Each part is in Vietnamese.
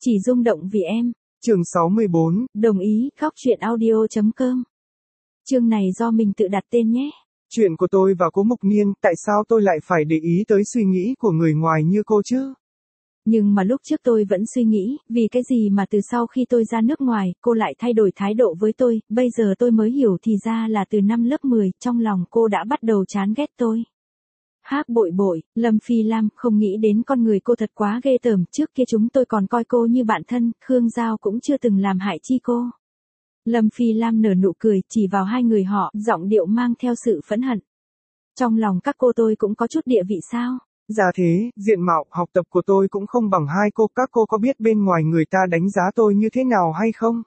Chỉ rung động vì em. Chương 64. Đồng ý, Góc Chuyện Audio.com. Chương này do mình tự đặt tên nhé. Chuyện của tôi và Cố Mục Niên, tại sao tôi lại phải để ý tới suy nghĩ của người ngoài như cô chứ? Nhưng mà lúc trước tôi vẫn suy nghĩ, vì cái gì mà từ sau khi tôi ra nước ngoài, cô lại thay đổi thái độ với tôi, bây giờ tôi mới hiểu thì ra là từ năm lớp 10, trong lòng cô đã bắt đầu chán ghét tôi. Hác bội bội, Lâm Phi Lam, không nghĩ đến con người cô thật quá ghê tởm, trước kia chúng tôi còn coi cô như bạn thân, Khương Giao cũng chưa từng làm hại chi cô. Lâm Phi Lam nở nụ cười, chỉ vào hai người họ, giọng điệu mang theo sự phẫn hận. Trong lòng các cô tôi cũng có chút địa vị sao? Dạ thế, diện mạo, học tập của tôi cũng không bằng hai cô, các cô có biết bên ngoài người ta đánh giá tôi như thế nào hay không?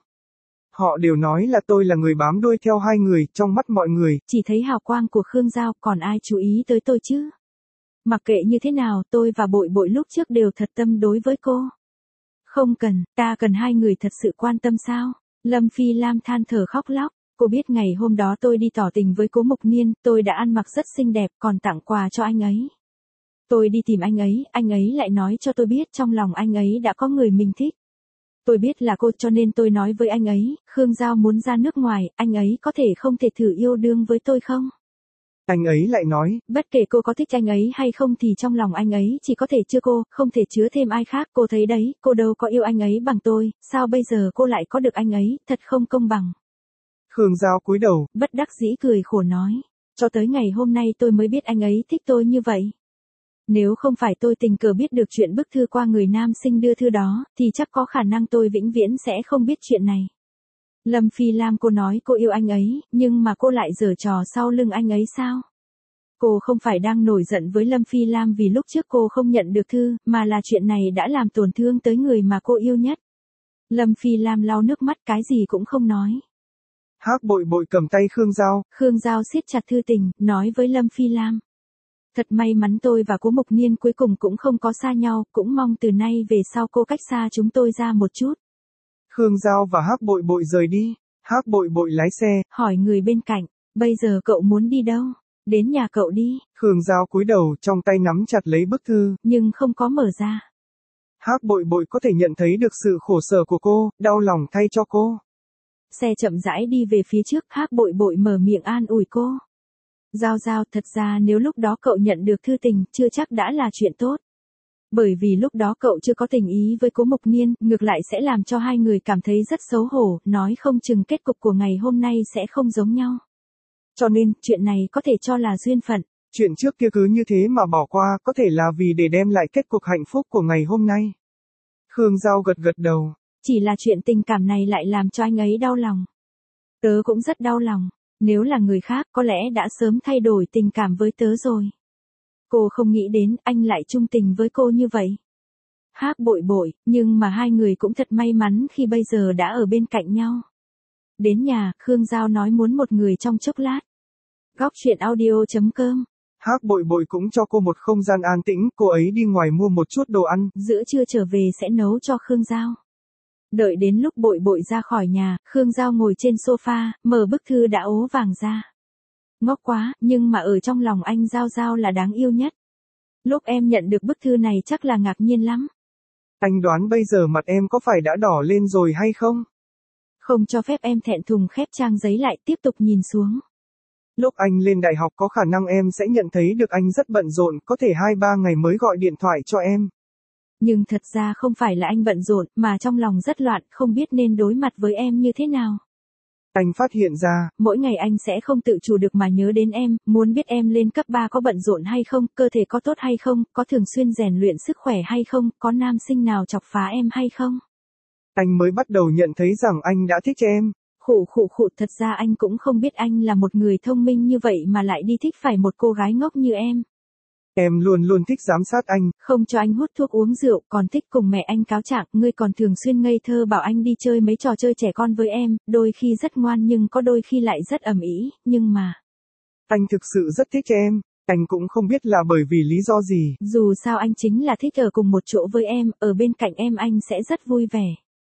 Họ đều nói là tôi là người bám đuôi theo hai người, trong mắt mọi người. Chỉ thấy hào quang của Khương Giao, còn ai chú ý tới tôi chứ? Mặc kệ như thế nào, tôi và bội bội lúc trước đều thật tâm đối với cô. Không cần, ta cần hai người thật sự quan tâm sao? Lâm Phi Lam than thở khóc lóc. Cô biết ngày hôm đó tôi đi tỏ tình với Cố Mục Niên, tôi đã ăn mặc rất xinh đẹp, còn tặng quà cho anh ấy. Tôi đi tìm anh ấy lại nói cho tôi biết trong lòng anh ấy đã có người mình thích. Tôi biết là cô cho nên tôi nói với anh ấy, Khương Giao muốn ra nước ngoài, anh ấy có thể không thể thử yêu đương với tôi không? Anh ấy lại nói, bất kể cô có thích anh ấy hay không thì trong lòng anh ấy chỉ có thể chứa cô, không thể chứa thêm ai khác. Cô thấy đấy, cô đâu có yêu anh ấy bằng tôi, sao bây giờ cô lại có được anh ấy, thật không công bằng. Khương Giao cúi đầu, bất đắc dĩ cười khổ nói, cho tới ngày hôm nay tôi mới biết anh ấy thích tôi như vậy. Nếu không phải tôi tình cờ biết được chuyện bức thư qua người nam sinh đưa thư đó, thì chắc có khả năng tôi vĩnh viễn sẽ không biết chuyện này. Lâm Phi Lam, cô nói cô yêu anh ấy, nhưng mà cô lại giở trò sau lưng anh ấy sao? Cô không phải đang nổi giận với Lâm Phi Lam vì lúc trước cô không nhận được thư, mà là chuyện này đã làm tổn thương tới người mà cô yêu nhất. Lâm Phi Lam lau nước mắt, cái gì cũng không nói. Hác bội bội cầm tay Khương Giao. Khương Giao siết chặt thư tình, nói với Lâm Phi Lam. Thật may mắn tôi và Cố Mục Niên cuối cùng cũng không có xa nhau, cũng mong từ nay về sau cô cách xa chúng tôi ra một chút. Khương Giao và Hác bội bội rời đi. Hác bội bội lái xe, hỏi người bên cạnh, bây giờ cậu muốn đi đâu? Đến nhà cậu đi. Khương Giao cúi đầu, trong tay nắm chặt lấy bức thư, nhưng không có mở ra. Hác bội bội có thể nhận thấy được sự khổ sở của cô, đau lòng thay cho cô. Xe chậm rãi đi về phía trước, Hác bội bội mở miệng an ủi cô. Giao Giao, thật ra nếu lúc đó cậu nhận được thư tình, chưa chắc đã là chuyện tốt. Bởi vì lúc đó cậu chưa có tình ý với Cố Mục Niên, ngược lại sẽ làm cho hai người cảm thấy rất xấu hổ, nói không chừng kết cục của ngày hôm nay sẽ không giống nhau. Cho nên, chuyện này có thể cho là duyên phận. Chuyện trước kia cứ như thế mà bỏ qua, có thể là vì để đem lại kết cục hạnh phúc của ngày hôm nay. Khương Giao gật gật đầu. Chỉ là chuyện tình cảm này lại làm cho anh ấy đau lòng. Tớ cũng rất đau lòng. Nếu là người khác có lẽ đã sớm thay đổi tình cảm với tớ rồi. Cô không nghĩ đến anh lại chung tình với cô như vậy. Hác bội bội, nhưng mà hai người cũng thật may mắn khi bây giờ đã ở bên cạnh nhau. Đến nhà, Khương Giao nói muốn một người trong chốc lát. Góc Chuyện Audio.com. Hác bội bội cũng cho cô một không gian an tĩnh, cô ấy đi ngoài mua một chút đồ ăn. Giữa trưa trở về sẽ nấu cho Khương Giao. Đợi đến lúc bội bội ra khỏi nhà, Khương Giao ngồi trên sofa, mở bức thư đã ố vàng ra. Ngốc quá, nhưng mà ở trong lòng anh Giao Giao là đáng yêu nhất. Lúc em nhận được bức thư này chắc là ngạc nhiên lắm. Anh đoán bây giờ mặt em có phải đã đỏ lên rồi hay không? Không cho phép em thẹn thùng, khép trang giấy lại, tiếp tục nhìn xuống. Lúc anh lên đại học có khả năng em sẽ nhận thấy được anh rất bận rộn, có thể 2-3 ngày mới gọi điện thoại cho em. Nhưng thật ra không phải là anh bận rộn, mà trong lòng rất loạn, không biết nên đối mặt với em như thế nào. Anh phát hiện ra, mỗi ngày anh sẽ không tự chủ được mà nhớ đến em, muốn biết em lên cấp 3 có bận rộn hay không, cơ thể có tốt hay không, có thường xuyên rèn luyện sức khỏe hay không, có nam sinh nào chọc phá em hay không. Anh mới bắt đầu nhận thấy rằng anh đã thích em. Khụ, thật ra anh cũng không biết anh là một người thông minh như vậy mà lại đi thích phải một cô gái ngốc như em. Em luôn luôn thích giám sát anh. Không cho anh hút thuốc uống rượu, còn thích cùng mẹ anh cáo trạng, ngươi còn thường xuyên ngây thơ bảo anh đi chơi mấy trò chơi trẻ con với em, đôi khi rất ngoan nhưng có đôi khi lại rất ầm ĩ, nhưng mà... Anh thực sự rất thích em, anh cũng không biết là bởi vì lý do gì. Dù sao anh chính là thích ở cùng một chỗ với em, ở bên cạnh em anh sẽ rất vui vẻ.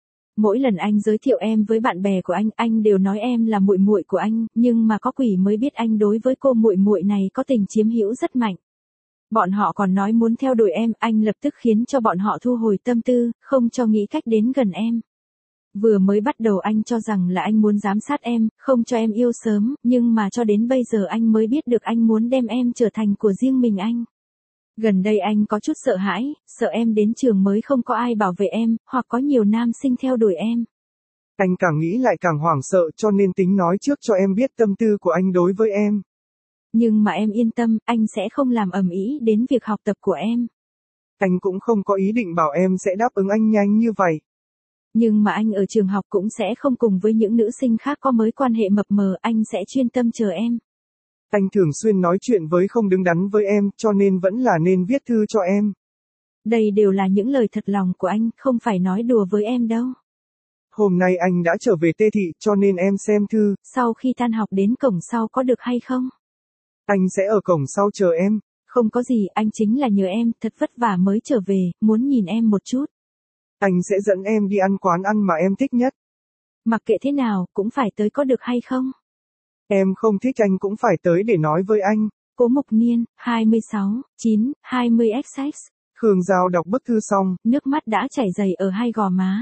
Mỗi lần anh giới thiệu em với bạn bè của anh đều nói em là muội muội của anh, nhưng mà có quỷ mới biết anh đối với cô muội muội này có tình chiếm hữu rất mạnh. Bọn họ còn nói muốn theo đuổi em, anh lập tức khiến cho bọn họ thu hồi tâm tư, không cho nghĩ cách đến gần em. Vừa mới bắt đầu anh cho rằng là anh muốn giám sát em, không cho em yêu sớm, nhưng mà cho đến bây giờ anh mới biết được anh muốn đem em trở thành của riêng mình anh. Gần đây anh có chút sợ hãi, sợ em đến trường mới không có ai bảo vệ em, hoặc có nhiều nam sinh theo đuổi em. Anh càng nghĩ lại càng hoảng sợ cho nên tính nói trước cho em biết tâm tư của anh đối với em. Nhưng mà em yên tâm, anh sẽ không làm ầm ĩ đến việc học tập của em. Anh cũng không có ý định bảo em sẽ đáp ứng anh nhanh như vậy. Nhưng mà anh ở trường học cũng sẽ không cùng với những nữ sinh khác có mối quan hệ mập mờ, anh sẽ chuyên tâm chờ em. Anh thường xuyên nói chuyện với không đứng đắn với em, cho nên vẫn là nên viết thư cho em. Đây đều là những lời thật lòng của anh, không phải nói đùa với em đâu. Hôm nay anh đã trở về Tê Thị cho nên em xem thư. Sau khi tan học đến cổng sau có được hay không? Anh sẽ ở cổng sau chờ em. Không có gì, anh chính là nhờ em, thật vất vả mới trở về, muốn nhìn em một chút. Anh sẽ dẫn em đi ăn quán ăn mà em thích nhất. Mặc kệ thế nào, cũng phải tới có được hay không? Em không thích anh cũng phải tới để nói với anh. Cố Mục Niên, 26, 9, 20XX. Khương Giao đọc bức thư xong, nước mắt đã chảy dày ở hai gò má.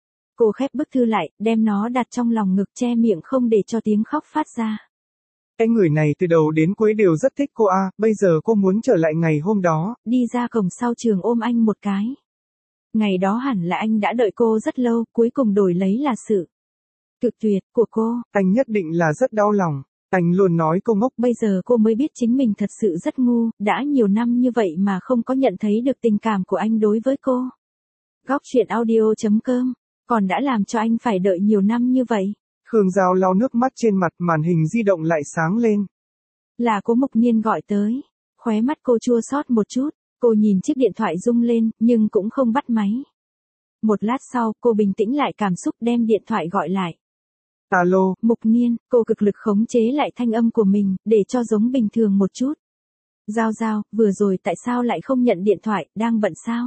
Cô khép bức thư lại, đem nó đặt trong lòng ngực che miệng không để cho tiếng khóc phát ra. Cái người này từ đầu đến cuối đều rất thích cô a, bây giờ cô muốn trở lại ngày hôm đó. Đi ra cổng sau trường ôm anh một cái. Ngày đó hẳn là anh đã đợi cô rất lâu, cuối cùng đổi lấy là sự cực tuyệt của cô. Anh nhất định là rất đau lòng. Anh luôn nói cô ngốc. Bây giờ cô mới biết chính mình thật sự rất ngu, đã nhiều năm như vậy mà không có nhận thấy được tình cảm của anh đối với cô. Góc truyện audio.com, còn đã làm cho anh phải đợi nhiều năm như vậy. Khương Giao lau nước mắt trên mặt, màn hình di động lại sáng lên. Là Cố Mục Niên gọi tới. Khóe mắt cô chua xót một chút, cô nhìn chiếc điện thoại rung lên, nhưng cũng không bắt máy. Một lát sau, cô bình tĩnh lại cảm xúc đem điện thoại gọi lại. Alo, Mục Niên, cô cực lực khống chế lại thanh âm của mình, để cho giống bình thường một chút. Giao Giao, vừa rồi tại sao lại không nhận điện thoại, đang bận sao?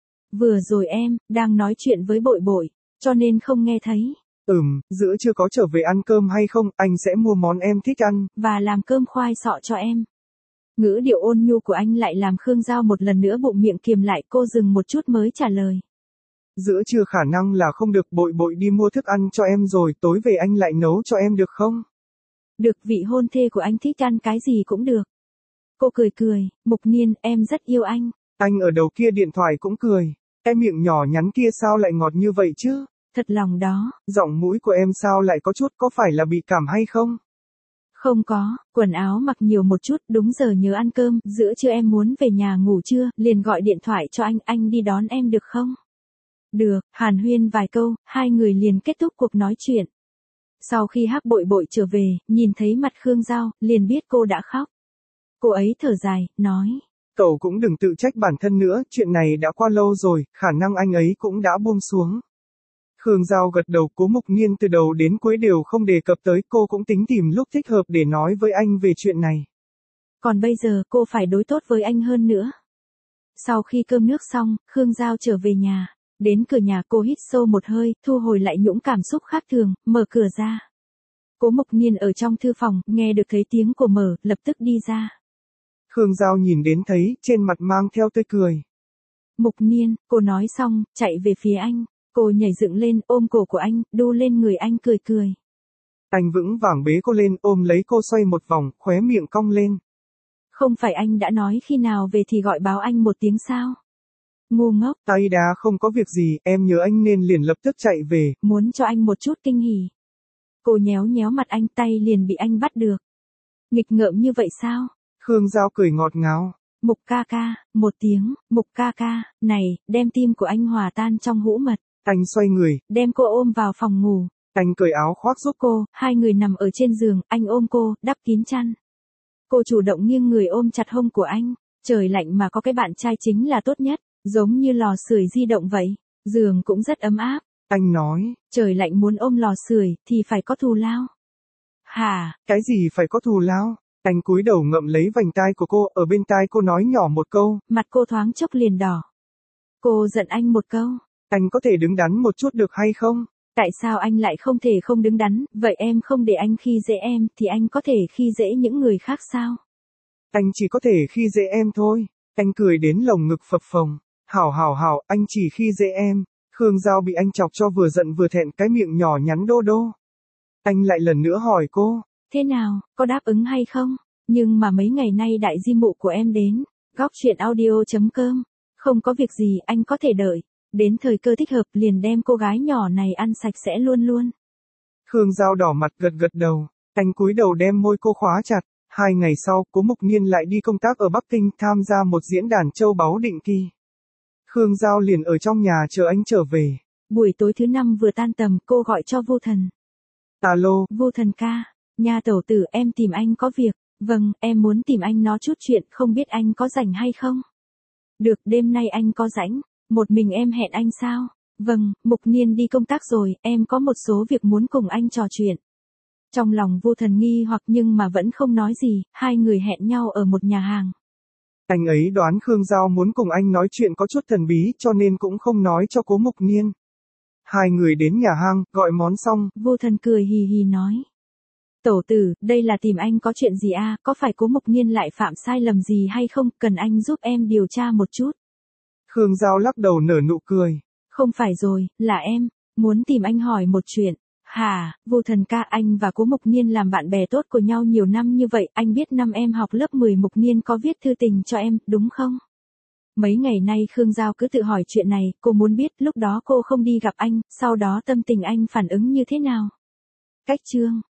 Vừa rồi em, đang nói chuyện với Bội Bội, cho nên không nghe thấy. giữa trưa có trở về ăn cơm hay không, anh sẽ mua món em thích ăn. Và làm cơm khoai sọ cho em. Ngữ điệu ôn nhu của anh lại làm Khương Giao một lần nữa bụng miệng kiềm lại, cô dừng một chút mới trả lời. Giữa trưa khả năng là không được, Bội Bội đi mua thức ăn cho em rồi, tối về anh lại nấu cho em được không? Được, vị hôn thê của anh thích ăn cái gì cũng được. Cô cười cười, Mục Niên, em rất yêu anh. Anh ở đầu kia điện thoại cũng cười. Cái miệng nhỏ nhắn kia sao lại ngọt như vậy chứ? Thật lòng đó. Giọng mũi của em sao lại có chút, có phải là bị cảm hay không? Không có, quần áo mặc nhiều một chút, đúng giờ nhớ ăn cơm, giữa trưa em muốn về nhà ngủ trưa, liền gọi điện thoại cho anh đi đón em được không? Được, hàn huyên vài câu, hai người liền kết thúc cuộc nói chuyện. Sau khi Hắc Bội Bội trở về, nhìn thấy mặt Khương Giao, liền biết cô đã khóc. Cô ấy thở dài, nói. Cậu cũng đừng tự trách bản thân nữa, chuyện này đã qua lâu rồi, khả năng anh ấy cũng đã buông xuống. Khương Giao gật đầu, Cố Mục Niên từ đầu đến cuối đều không đề cập tới, cô cũng tính tìm lúc thích hợp để nói với anh về chuyện này. Còn bây giờ cô phải đối tốt với anh hơn nữa. Sau khi cơm nước xong, Khương Giao trở về nhà. Đến cửa nhà cô hít sâu một hơi, thu hồi lại những cảm xúc khác thường, mở cửa ra. Cố Mục Niên ở trong thư phòng, nghe được thấy tiếng của mở, lập tức đi ra. Khương Giao nhìn đến thấy, trên mặt mang theo tươi cười. Mục Niên, cô nói xong, chạy về phía anh. Cô nhảy dựng lên, ôm cổ của anh, đu lên người anh cười cười. Anh vững vàng bế cô lên, ôm lấy cô xoay một vòng, khóe miệng cong lên. Không phải anh đã nói khi nào về thì gọi báo anh một tiếng sao? Ngu ngốc. Tay đá không có việc gì, em nhớ anh nên liền lập tức chạy về. Muốn cho anh một chút kinh hỉ. Cô nhéo nhéo mặt anh, tay liền bị anh bắt được. Nghịch ngợm như vậy sao? Khương Giao cười ngọt ngào. Mục ca ca, một tiếng, Mục ca ca, này, đem tim của anh hòa tan trong hũ mật. Anh xoay người, đem cô ôm vào phòng ngủ. Anh cởi áo khoác giúp cô, hai người nằm ở trên giường, anh ôm cô, đắp kín chăn. Cô chủ động nghiêng người ôm chặt hông của anh. Trời lạnh mà có cái bạn trai chính là tốt nhất, giống như lò sưởi di động vậy. Giường cũng rất ấm áp. Anh nói, trời lạnh muốn ôm lò sưởi thì phải có thù lao. Hả? Cái gì phải có thù lao? Anh cúi đầu ngậm lấy vành tai của cô, ở bên tai cô nói nhỏ một câu. Mặt cô thoáng chốc liền đỏ. Cô giận anh một câu. Anh có thể đứng đắn một chút được hay không? Tại sao anh lại không thể không đứng đắn, vậy em không để anh khi dễ em, thì anh có thể khi dễ những người khác sao? Anh chỉ có thể khi dễ em thôi. Anh cười đến lồng ngực phập phồng. Hảo, anh chỉ khi dễ em. Khương Giao bị anh chọc cho vừa giận vừa thẹn, cái miệng nhỏ nhắn đô đô. Anh lại lần nữa hỏi cô. Thế nào, có đáp ứng hay không? Nhưng mà mấy ngày nay đại di mụ của em đến. Góc chuyện audio.com. Không có việc gì, anh có thể đợi. Đến thời cơ thích hợp liền đem cô gái nhỏ này ăn sạch sẽ luôn luôn. Khương Giao đỏ mặt gật đầu. Anh cúi đầu đem môi cô khóa chặt. 2 ngày sau, Cố Mục Niên lại đi công tác ở Bắc Kinh tham gia một diễn đàn châu báu định kỳ. Khương Giao liền ở trong nhà chờ anh trở về. Buổi tối thứ 5 vừa tan tầm, cô gọi cho Vô Thần. Alo, Vô Thần ca, nhà tẩu tử em tìm anh có việc. Vâng, em muốn tìm anh nói chút chuyện, không biết anh có rảnh hay không? Được, đêm nay anh có rảnh, một mình em hẹn anh sao? Vâng, Mục Niên đi công tác rồi, em có một số việc muốn cùng anh trò chuyện. Trong lòng Vô Thần nghi hoặc nhưng mà vẫn không nói gì, hai người hẹn nhau ở một nhà hàng. Anh ấy đoán Khương Giao muốn cùng anh nói chuyện có chút thần bí cho nên cũng không nói cho Cố Mục Niên. Hai người đến nhà hàng, gọi món xong. Vô Thần cười hì hì nói. Tẩu tử, đây là tìm anh có chuyện gì à, có phải Cố Mục Niên lại phạm sai lầm gì hay không, cần anh giúp em điều tra một chút. Khương Giao lắc đầu nở nụ cười. Không phải rồi, là em, muốn tìm anh hỏi một chuyện. Hả, Vô Thần ca, anh và Cố Mục Niên làm bạn bè tốt của nhau nhiều năm như vậy, anh biết năm em học lớp 10 Mục Niên có viết thư tình cho em, đúng không? Mấy ngày nay Khương Giao cứ tự hỏi chuyện này, cô muốn biết lúc đó cô không đi gặp anh, sau đó tâm tình anh phản ứng như thế nào? Cách chương